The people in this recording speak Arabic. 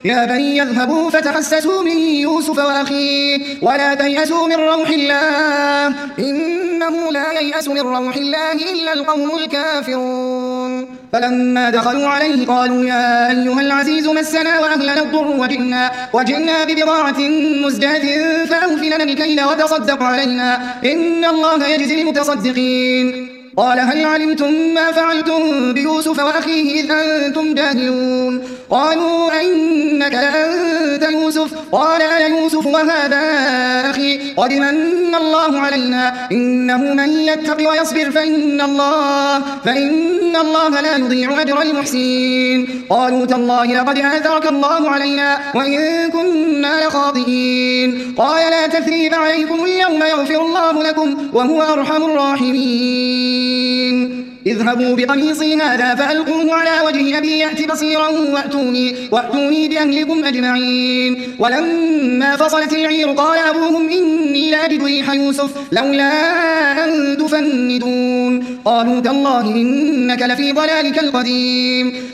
يا بني يذهبوا فتحسسوا من يوسف وأخيه ولا تيأسوا من روح الله إنه لا ييأس من روح الله إلا القوم الكافرون. فلما دخلوا عليه قالوا يا أيها العزيز مسنا وأهلنا الضر وجئنا ببضاعة مزجاة فأوف لنا الكيل وتصدق علينا إن الله يجزي المتصدقين. قال هل علمتم ما فعلتم بيوسف وأخيه إذ أنتم جاهلون؟ قالوا أئنك لأنت يوسف؟ قال أنا يوسف وهذا أخي قد من الله علينا إنه من يتق ويصبر فإن الله لا يضيع أجر المحسنين. قالوا تالله لقد آثرك الله علينا وإن كنا لخاطئين. قال لا تثريب عليكم اليوم يغفر الله لكم وهو أرحم الراحمين. اذهبوا بقميصي هذا فألقوه على وجه أبي يأت بصيرا وأتوني بأهلكم أجمعين. ولما فصلت العير قال أبوهم إني لأجد ريح يوسف لولا أن تفندون. قالوا تالله إنك لفي ضلالك القديم.